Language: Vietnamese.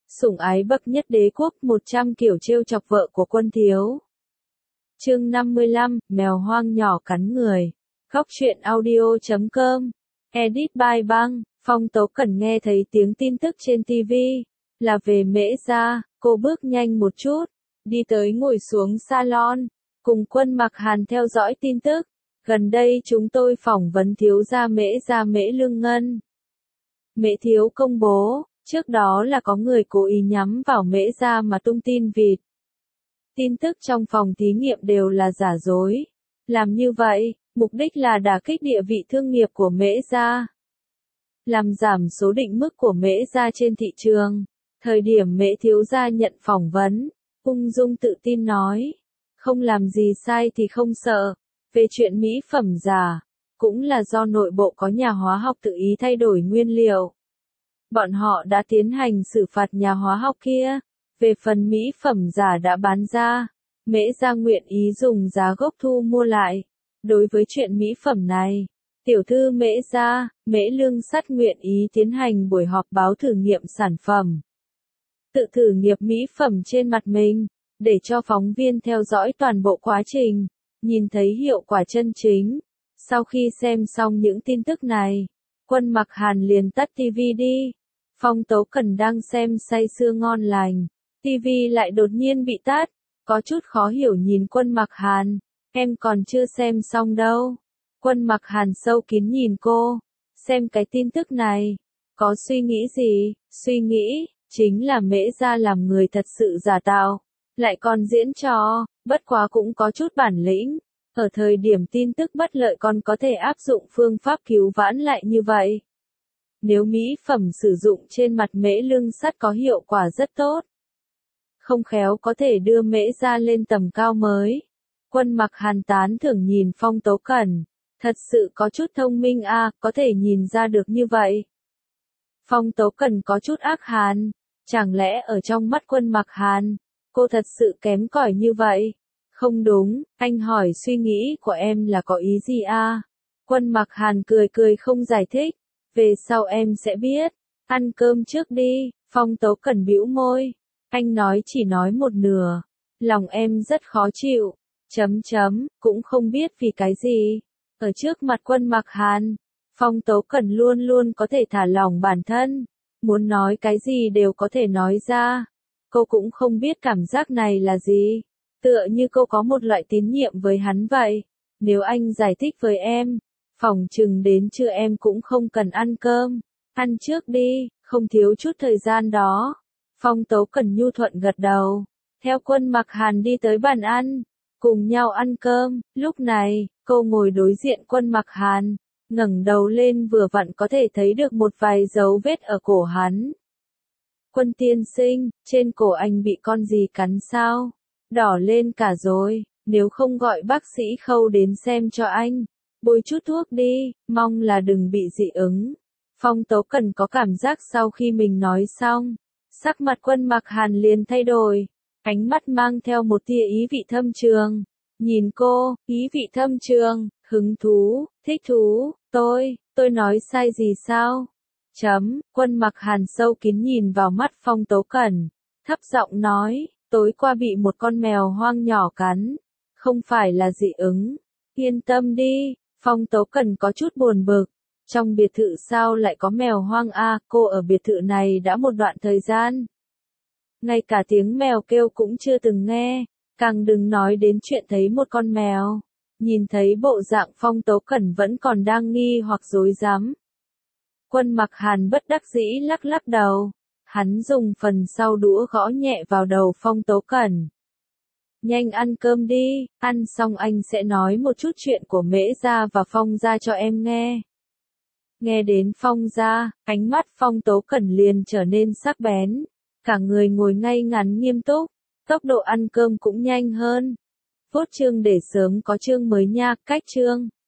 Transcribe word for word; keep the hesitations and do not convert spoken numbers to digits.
Sủng ái bậc nhất đế quốc, một trăm kiểu trêu chọc vợ của quân thiếu. Chương năm mươi lăm, mèo hoang nhỏ cắn người. Góc truyện audio chấm com. Edit by Bang. Phong Tố Cẩn nghe thấy tiếng tin tức trên ti vi, là về Mễ Gia, cô bước nhanh một chút, đi tới ngồi xuống salon, cùng Quân Mặc Hàn theo dõi tin tức. Gần đây chúng tôi phỏng vấn thiếu gia Mễ Gia Mễ Lương Ngân. Mễ thiếu công bố, trước đó là có người cố ý nhắm vào Mễ Gia mà tung tin vịt. Tin tức trong phòng thí nghiệm đều là giả dối. Làm như vậy, mục đích là đả kích địa vị thương nghiệp của Mễ Gia, làm giảm số định mức của Mễ Gia trên thị trường. Thời điểm Mễ thiếu gia nhận phỏng vấn, ung dung tự tin nói, không làm gì sai thì không sợ. Về chuyện mỹ phẩm giả, cũng là do nội bộ có nhà hóa học tự ý thay đổi nguyên liệu. Bọn họ đã tiến hành xử phạt nhà hóa học kia. Về phần mỹ phẩm giả đã bán ra, Mễ Gia nguyện ý dùng giá gốc thu mua lại. Đối với chuyện mỹ phẩm này, tiểu thư Mễ Gia, Mễ Lương Sắt nguyện ý tiến hành buổi họp báo thử nghiệm sản phẩm. Tự thử nghiệp mỹ phẩm trên mặt mình, để cho phóng viên theo dõi toàn bộ quá trình, nhìn thấy hiệu quả chân chính. Sau khi xem xong những tin tức này, Quân Mặc Hàn liền tắt ti vi đi. Phong Tố Cẩn đang xem say sưa ngon lành, ti vi lại đột nhiên bị tắt, có chút khó hiểu nhìn Quân Mặc Hàn, em còn chưa xem xong đâu. Quân Mặc Hàn sâu kín nhìn cô, xem cái tin tức này, có suy nghĩ gì? Suy nghĩ, chính là Mễ Gia làm người thật sự giả tạo, lại còn diễn trò, bất quá cũng có chút bản lĩnh. Ở thời điểm tin tức bất lợi còn có thể áp dụng phương pháp cứu vãn lại như vậy. Nếu mỹ phẩm sử dụng trên mặt Mễ Lương Sắt có hiệu quả rất tốt, không khéo có thể đưa Mễ Gia lên tầm cao mới. Quân Mặc Hàn tán thưởng nhìn Phong Tố Cẩn, thật sự có chút thông minh a, à, có thể nhìn ra được như vậy. Phong Tố Cẩn có chút ác hàn, chẳng lẽ ở trong mắt Quân Mặc Hàn, cô thật sự kém cỏi như vậy? Không đúng, anh hỏi suy nghĩ của em là có ý gì a? À? Quân Mặc Hàn cười cười không giải thích, về sau em sẽ biết, ăn cơm trước đi. Phong Tố Cẩn bĩu môi, anh nói chỉ nói một nửa, lòng em rất khó chịu, chấm chấm, cũng không biết vì cái gì. Ở trước mặt Quân Mặc Hàn, Phong Tố Cẩn luôn luôn có thể thả lỏng bản thân, muốn nói cái gì đều có thể nói ra. Cô cũng không biết cảm giác này là gì, tựa như cô có một loại tín nhiệm với hắn vậy. Nếu anh giải thích với em, phỏng chừng đến trưa em cũng không cần ăn cơm, ăn trước đi, không thiếu chút thời gian đó. Phong Tố Cẩn nhu thuận gật đầu, theo Quân Mặc Hàn đi tới bàn ăn, cùng nhau ăn cơm. Lúc này, cô ngồi đối diện Quân Mặc Hàn, ngẩng đầu lên vừa vặn có thể thấy được một vài dấu vết ở cổ hắn. Quân tiên sinh, trên cổ anh bị con gì cắn sao? Đỏ lên cả rồi, nếu không gọi bác sĩ Khâu đến xem cho anh, bôi chút thuốc đi, mong là đừng bị dị ứng. Phong Tố Cẩn có cảm giác sau khi mình nói xong, sắc mặt Quân Mặc Hàn liền thay đổi, ánh mắt mang theo một tia ý vị thâm trường. Nhìn cô, ý vị thâm trường, hứng thú, thích thú, tôi, tôi nói sai gì sao? Chấm, Quân Mặc Hàn sâu kín nhìn vào mắt Phong Tố Cẩn, thấp giọng nói, tối qua bị một con mèo hoang nhỏ cắn, không phải là dị ứng. Yên tâm đi, Phong Tố Cẩn có chút buồn bực, trong biệt thự sao lại có mèo hoang a? À, cô ở biệt thự này đã một đoạn thời gian, ngay cả tiếng mèo kêu cũng chưa từng nghe, càng đừng nói đến chuyện thấy một con mèo. Nhìn thấy bộ dạng Phong Tố Cẩn vẫn còn đang nghi hoặc rối rắm, Quân Mặc Hàn bất đắc dĩ lắc lắc đầu, hắn dùng phần sau đũa gõ nhẹ vào đầu Phong Tố Cẩn. Nhanh ăn cơm đi, ăn xong anh sẽ nói một chút chuyện của Mễ Gia và Phong Gia cho em nghe. Nghe đến Phong Gia, ánh mắt Phong Tố Cẩn liền trở nên sắc bén, cả người ngồi ngay ngắn nghiêm túc, tốc độ ăn cơm cũng nhanh hơn. Phốt chương để sớm có chương mới nha, cách chương.